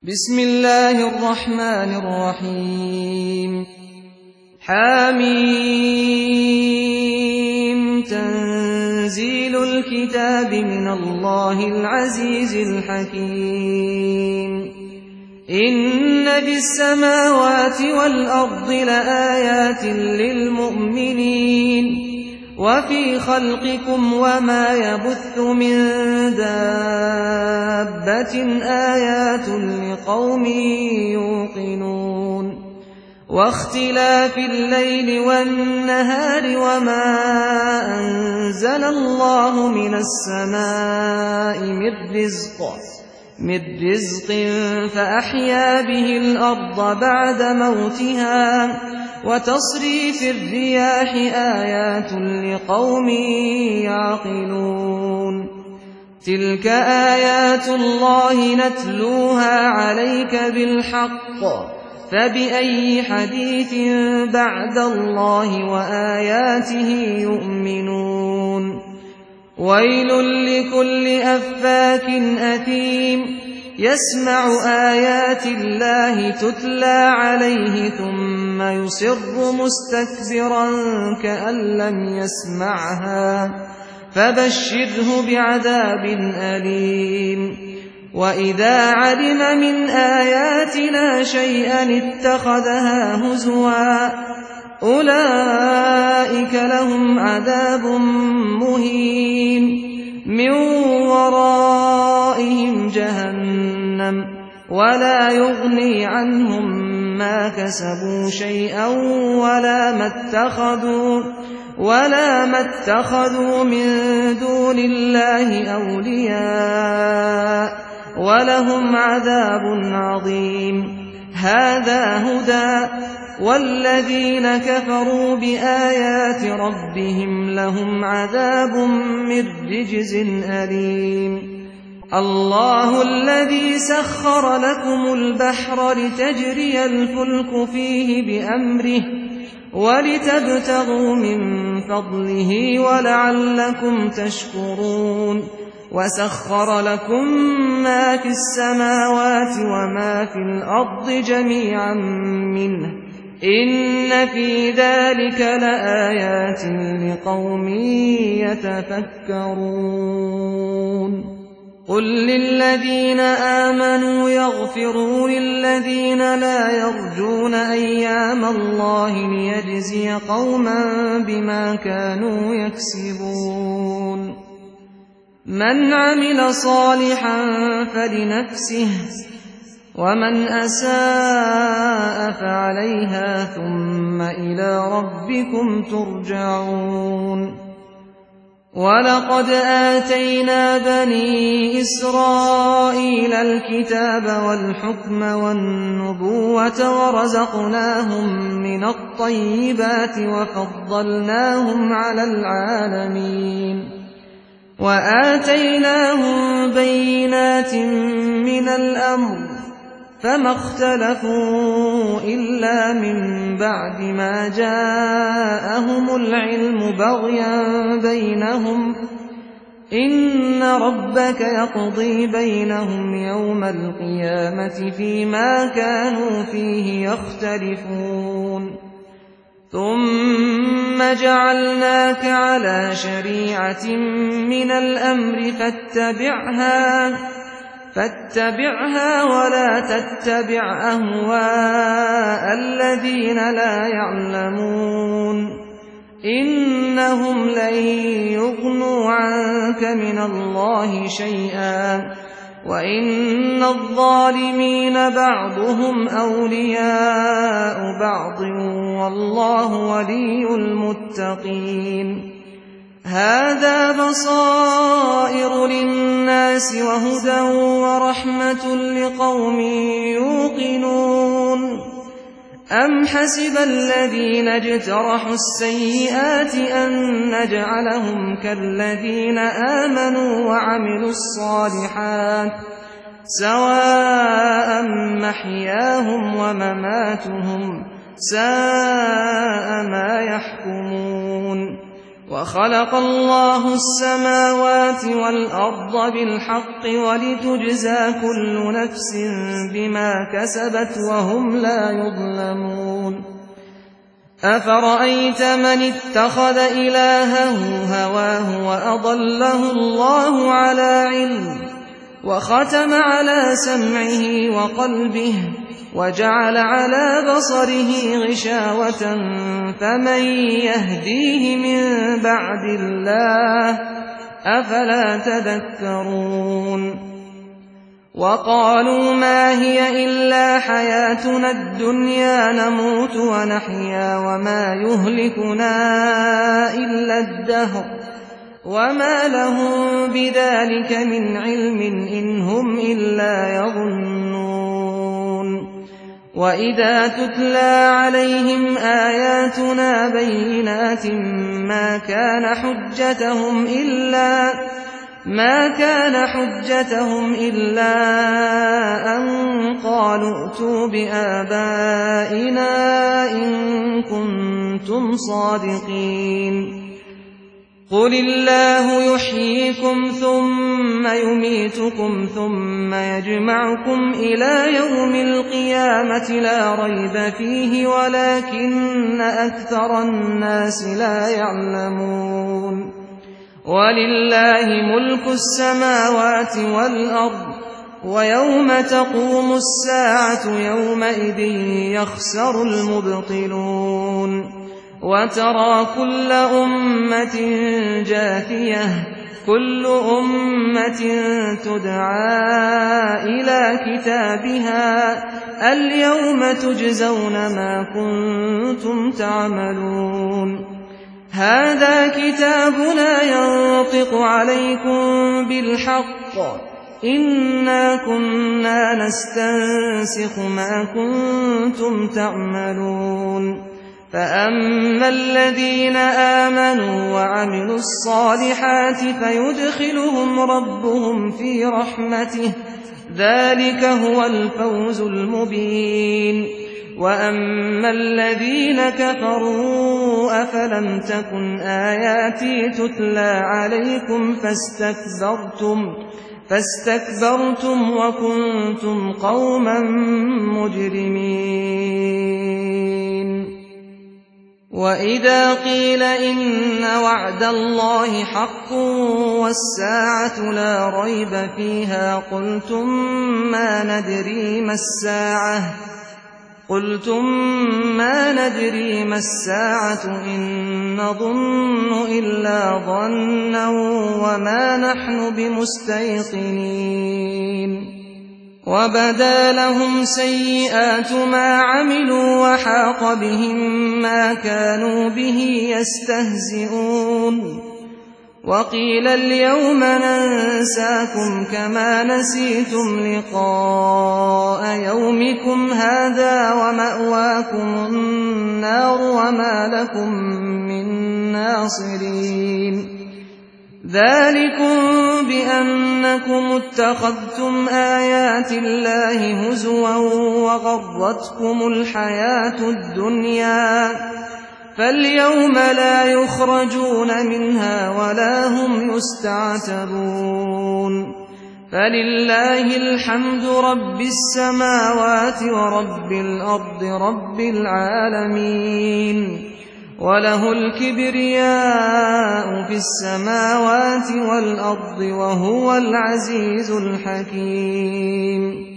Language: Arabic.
بسم الله الرحمن الرحيم حميم تنزيل الكتاب من الله العزيز الحكيم إن في السماوات والأرض لآيات للمؤمنين وفي خلقكم وما يبث من دابة آيات لقوم يوقنون واختلاف الليل والنهار وما أنزل الله من السماء من رزق فأحيا به الأرض بعد موتها وتصريف الرياح آيات لقوم يعقلون تلك آيات الله نتلوها عليك بالحق فبأي حديث بعد الله وآياته يؤمنون ويل لكل أفاك أثيم يسمع آيات الله تتلى عليه ثم يصر مستكبرا كأن لم يسمعها فبشره بعذاب أليم وإذا علم من آياتنا شيئا اتخذها هزوا أولئك لهم عذاب مهين من ورائهم جهنم ولا يغني عنهم ما كسبوا شيئا ولا ما اتخذوا من دون الله أولياء ولهم عذاب عظيم هذا هدى والذين كفروا بآيات ربهم لهم عذاب من رجز أليم الله الذي سخر لكم البحر لتجري الفلك فيه بأمره ولتبتغوا من فضله ولعلكم تشكرون وسخر لكم ما في السماوات وما في الأرض جميعا منه إن في ذلك لآيات لقوم يتفكرون قل للذين آمنوا يغفروا للذين لا يرجون أيام الله ليجزي قوما بما كانوا يكسبون من عمل صالحا فلنفسه ومن أساء فعليها ثم إلى ربكم ترجعون ولقد آتينا بني إسرائيل الكتاب والحكم والنبوة ورزقناهم من الطيبات وفضلناهم على العالمين وآتيناهم بينات من الأمر فما اختلفوا إلا من بعد ما جاءهم العلم بغيا بينهم إن ربك يقضي بينهم يوم القيامة فيما كانوا فيه يختلفون ثم جعلناك على شريعة من الأمر فاتبعها ولا تتبع أهواء الذين لا يعلمون إنهم لن يغنوا عنك من الله شيئا وإن الظالمين بعضهم أولياء بعض والله ولي المتقين هذا بصائر للناس وهدى ورحمة لقوم يوقنون أم حسب الذين اجترحوا السيئات أن نجعلهم كالذين آمنوا وعملوا الصالحات سواء محياهم ومماتهم ساء ما يحكمون وخلق الله السماوات والأرض بالحق ولتجزى كل نفس بما كسبت وهم لا يظلمون أفرأيت من اتخذ إلهه هواه وأضله الله على علم وختم على سمعه وقلبه وجعل على بصره غشاوة فمن يهديه من بعد الله أفلا تذكرون وقالوا ما هي إلا حياتنا الدنيا نموت ونحيا وما يهلكنا إلا الدهر وما لهم بذلك من علم إن هم إلا يظنون وإذا تتلى عليهم آياتنا بينات ما كان حجتهم إلا أن قالوا ائتوا بآبائنا إن كنتم صادقين قل الله يحييكم ثم يميتكم ثم يجمعكم إلى يوم القيامة لا ريب فيه ولكن أكثر الناس لا يعلمون ولله ملك السماوات والأرض ويوم تقوم الساعة يومئذ يخسر المبطلون وترى كل أمة جاثية كل أمة تدعى إلى كتابها اليوم تجزون ما كنتم تعملون هذا كتابنا ينطق عليكم بالحق إنا كنا نستنسخ ما كنتم تعملون فأما الذين آمنوا وعملوا الصالحات فيدخلهم ربهم في رحمته ذلك هو الفوز المبين وأما الذين كفروا أفلم تكن آياتي تتلى عليكم فاستكبرتم وكنتم قوما مجرمين وإذا قيل إن وعد الله حق والساعة لا ريب فيها قلتم ما ندري ما الساعة إن نظن إلا ظنا وما نحن بمستيقنين وبدا لهم سيئات ما عملوا وحاق بهم ما كانوا به يستهزئون وقيل اليوم ننساكم كما نسيتم لقاء يومكم هذا ومأواكم النار وما لكم من ناصرين ذلكم بأنكم اتخذتم آيات الله هزوا وغرتكم الحياة الدنيا فاليوم لا يخرجون منها ولا هم يستعتبون فلله الحمد رب السماوات ورب الأرض رب العالمين وله الكبرياء في السماوات والأرض وهو العزيز الحكيم